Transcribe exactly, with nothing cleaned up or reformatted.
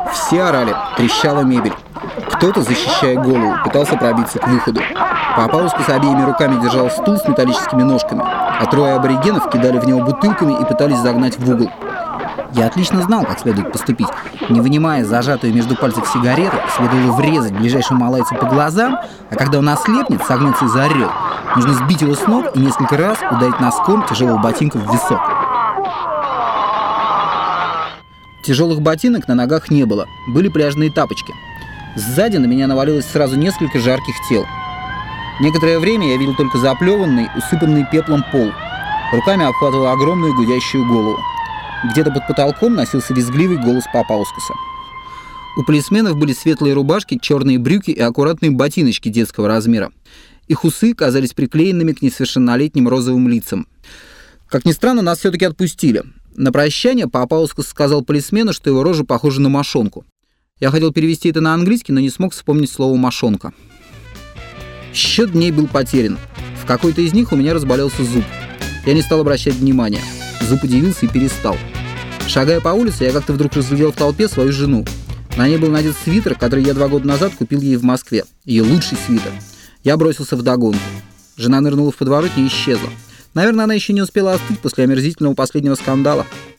Все орали, трещала мебель. Кто-то, защищая голову, пытался пробиться к выходу. Папаускас обеими руками держал стул с металлическими ножками, а трое аборигенов кидали в него бутылками и пытались загнать в угол. Я отлично знал, как следует поступить. Не вынимая зажатую между пальцев сигарету, следовало врезать ближайшему малайцу по глазам, а когда он ослепнет, согнется и заорет. Нужно сбить его с ног и несколько раз ударить носком тяжелого ботинка в висок. Тяжелых ботинок на ногах не было, были пляжные тапочки. Сзади на меня навалилось сразу несколько жарких тел. Некоторое время я видел только заплеванный, усыпанный пеплом пол. Руками обхватывал огромную гудящую голову. Где-то под потолком носился визгливый голос Папаускаса. У полисменов были светлые рубашки, черные брюки и аккуратные ботиночки детского размера. Их усы казались приклеенными к несовершеннолетним розовым лицам. Как ни странно, нас все-таки отпустили. На прощание Папаускас сказал полисмену, что его рожа похожа на мошонку. Я хотел перевести это на английский, но не смог вспомнить слово «мошонка». Счет дней был потерян. В какой-то из них у меня разболелся зуб. Я не стал обращать внимания. Зуб удивился и перестал. Шагая по улице, я как-то вдруг разглядел в толпе свою жену. На ней был надет свитер, который я два года назад купил ей в Москве. Ее лучший свитер. Я бросился вдогонку. Жена нырнула в подворотню и исчезла. Наверное, она еще не успела остыть после омерзительного последнего скандала.